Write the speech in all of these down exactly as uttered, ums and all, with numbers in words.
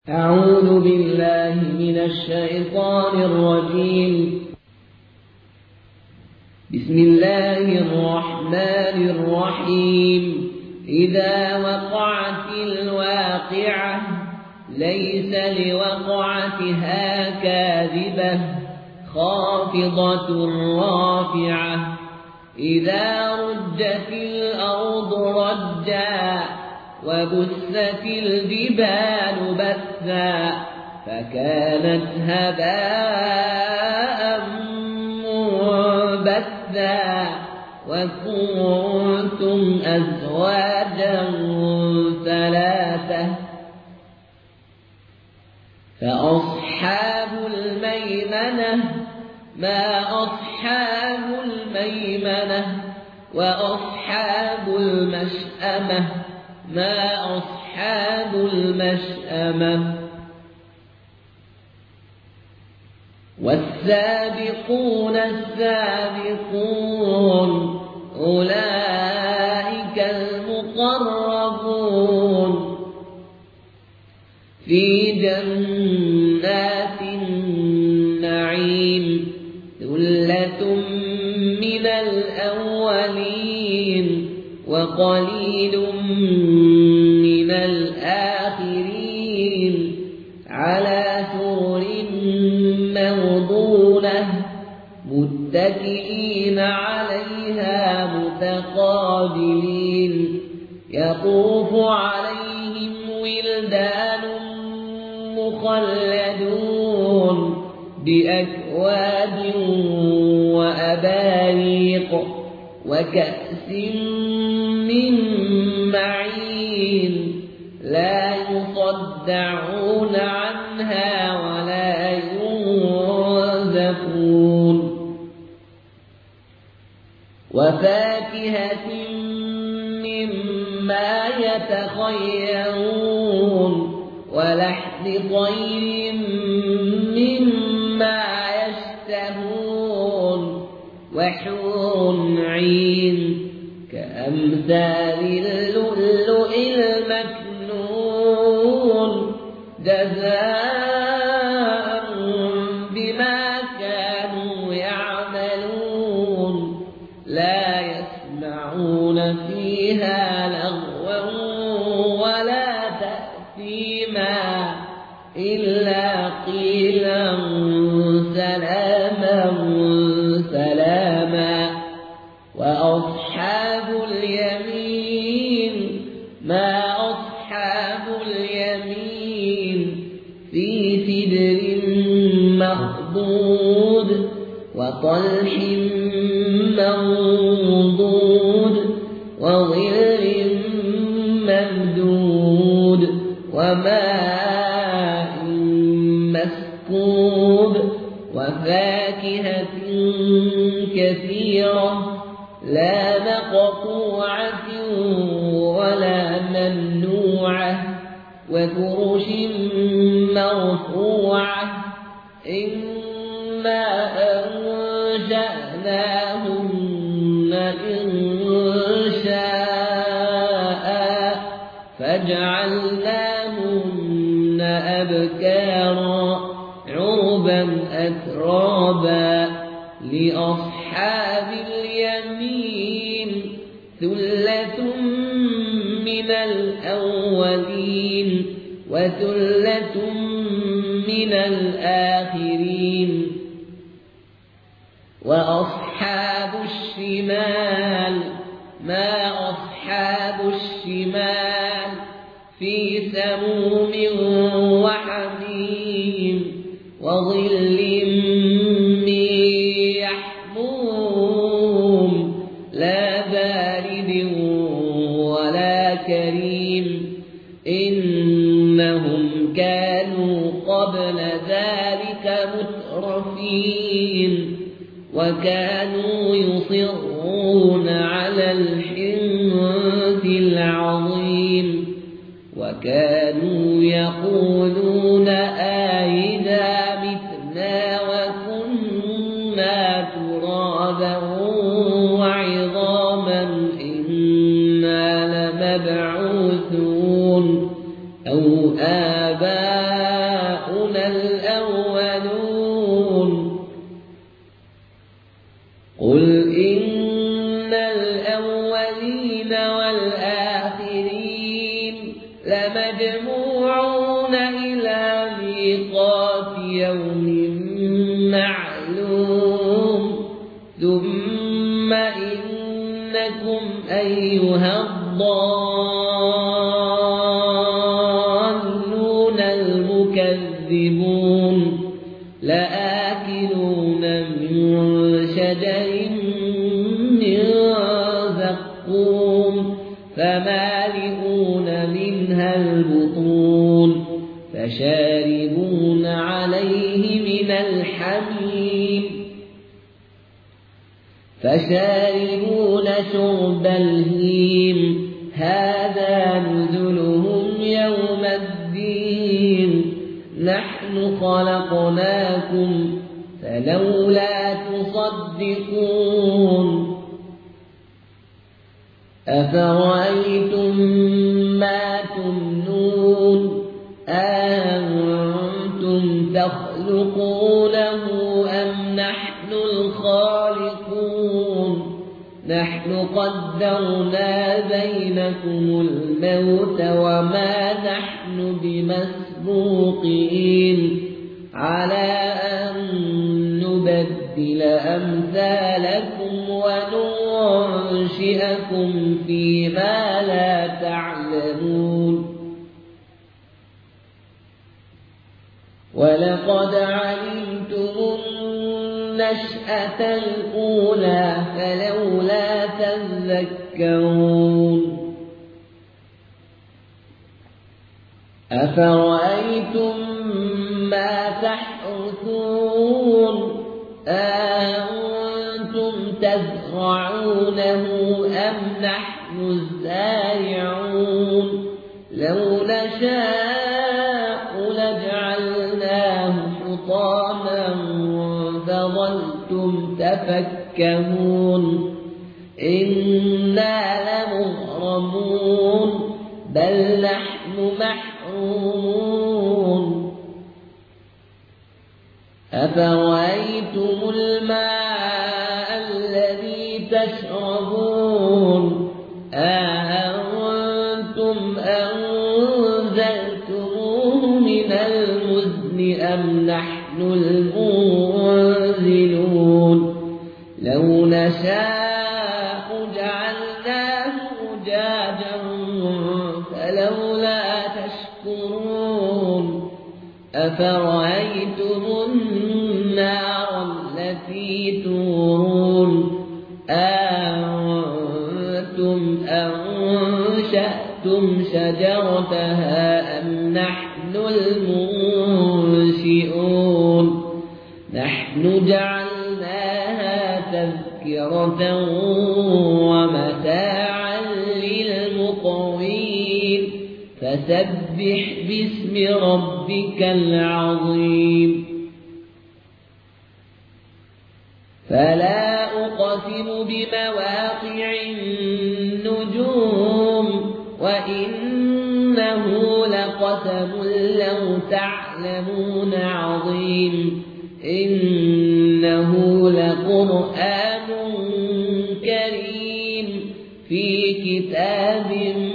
أعوذ بالله من الشيطان الرجيم. بسم الله الرحمن الرحيم. إذا وقعت الواقعة ليس لوقعتها كاذبة خافضة رافعة. إذا رجت الأرض رجا وبست الجبال بثا فكانت هباء منبثا وكنتم أزواجا ثلاثة فأصحاب الميمنة ما أصحاب الميمنة وأصحاب المشأمة ما أصحاب المشأمة. والسابقون السابقون أولئك المقربون في جنات النعيم ثلة من الأولين وقليل من الآخرين على سرر موضونة متكئين عليها متقابلين يطوف عليهم ولدان مخلدون بأكواب وأباريق وكأس من معين لا يصدعون عنها ولا ينزفون وفاكهة مما يتخيرون ولحم طير مما يشتهون وحور عين كأمثال اللؤلؤ المكنون جزاء بما كانوا يعملون لا يسمعون فيها لغوا ولا تأثيما إلا قيلا سلاما سلاما. وأصحاب اليمين ما أصحاب اليمين في سدر مخضود وطلح منضود وظل ممدود وماء مسكوب وفاكهة كثيرة لا مقطوعة ولا ممنوعة وفرش مرفوعة إنا أنشأناهن إنشاء فجعلناهن أبكارا عربا أترابا. لأصحاب اليمين ثلة من الأولين وثلة من الآخرين. وأصحاب الشمال ما أصحاب الشمال في سموم وحميم وظل من يحموم لا بارد ولا كريم إنهم كانوا قبل ذلك مترفين وكانوا يصرون على الحنث العظيم وكانوا يقولون أئذا متنا وكنا ترابا وعظاما إنا لمبعوثون أو آباؤنا الأولون قل إن الأولين والآخرين لمجموعون إلى ميقات يوم معلوم ثم إنكم أيها الضالون المكذبون لآكلون من شجر من زقوم فمالئون منها البطون فشاربون عليه من الحميم فشاربون شرب الهيم هذا نزلهم يوم الدين نحن خلقناكم فلولا تصدقون أفرأيتم ما تمنون أأنتم تخلقونه أم نحن الخالقون نحن قدرنا بينكم الموت وما نحن بمسبوقين على أن نبدل أمثالكم وننشئكم فيما لا تعلمون ولقد علمتم النشأة الأولى فلولا تذكرون أفرأيتم ما تحرثون أأنتم تزرعونه أم نحن الزارعون لو نشاء لجعلناه حطاما فظلتم تفكهون إنا لمغرمون بل نحن محرومون أفرأيتم الماء الذي تشربون أأنتم أنزلتموه من المزن أم نحن المنزلون لو نشاء جعلناه أجاجا فلولا تشكرون أفرأيتم النار التي تورون أأنتم أنشأتم شجرتها أم نحن المنشئون نحن جعلناها تذكرة ومتاعا للمقوين فسبح باسم ربك العظيم فلا أقسم بمواقع النجوم وإنه لقسم لو تعلمون عظيم إنه لقرآن كريم في كتاب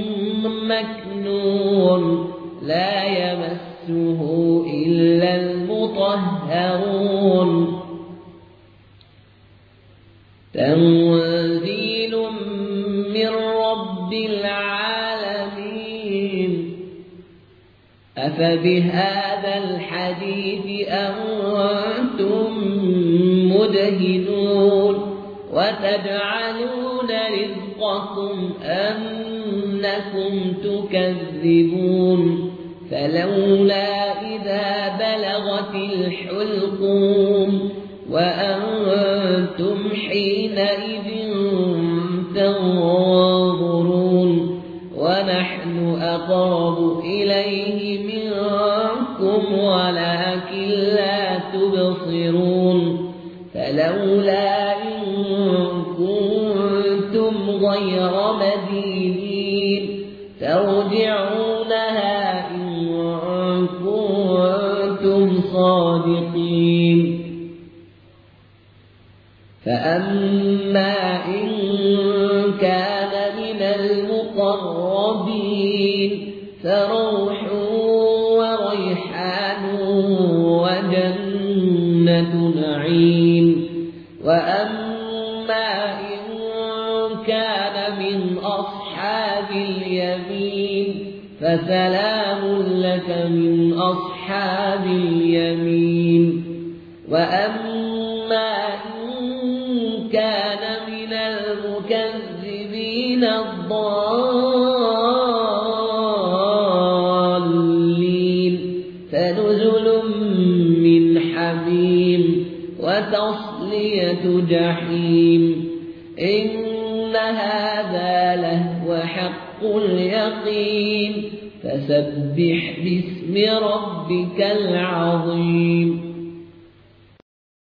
مكنون لا يمسه إلا المطهرون تنزيل من رب العالمين أفبهذا الحديث أنتم مدهنون وتجعلون رزقكم أنكم تكذبون فلولا إذا بلغت الحلقوم وأنتم حينئذ تنظرون ونحن أقرب إليه منكم ولكن لا تبصرون فلولا إن كنتم غير مدينين ترجعونها إن كنتم الصادقين فأما إن كان من المقربين فروح وريحان وجنة نعيم وأما إن كان من أصحاب اليمين فسلام لك من أصحاب اليمين وأما إن كان من المكذبين الضالين فنزل من حميم وتصلية جحيم إن هذا لهو حق اليقين فسبح باسم ربك العظيم.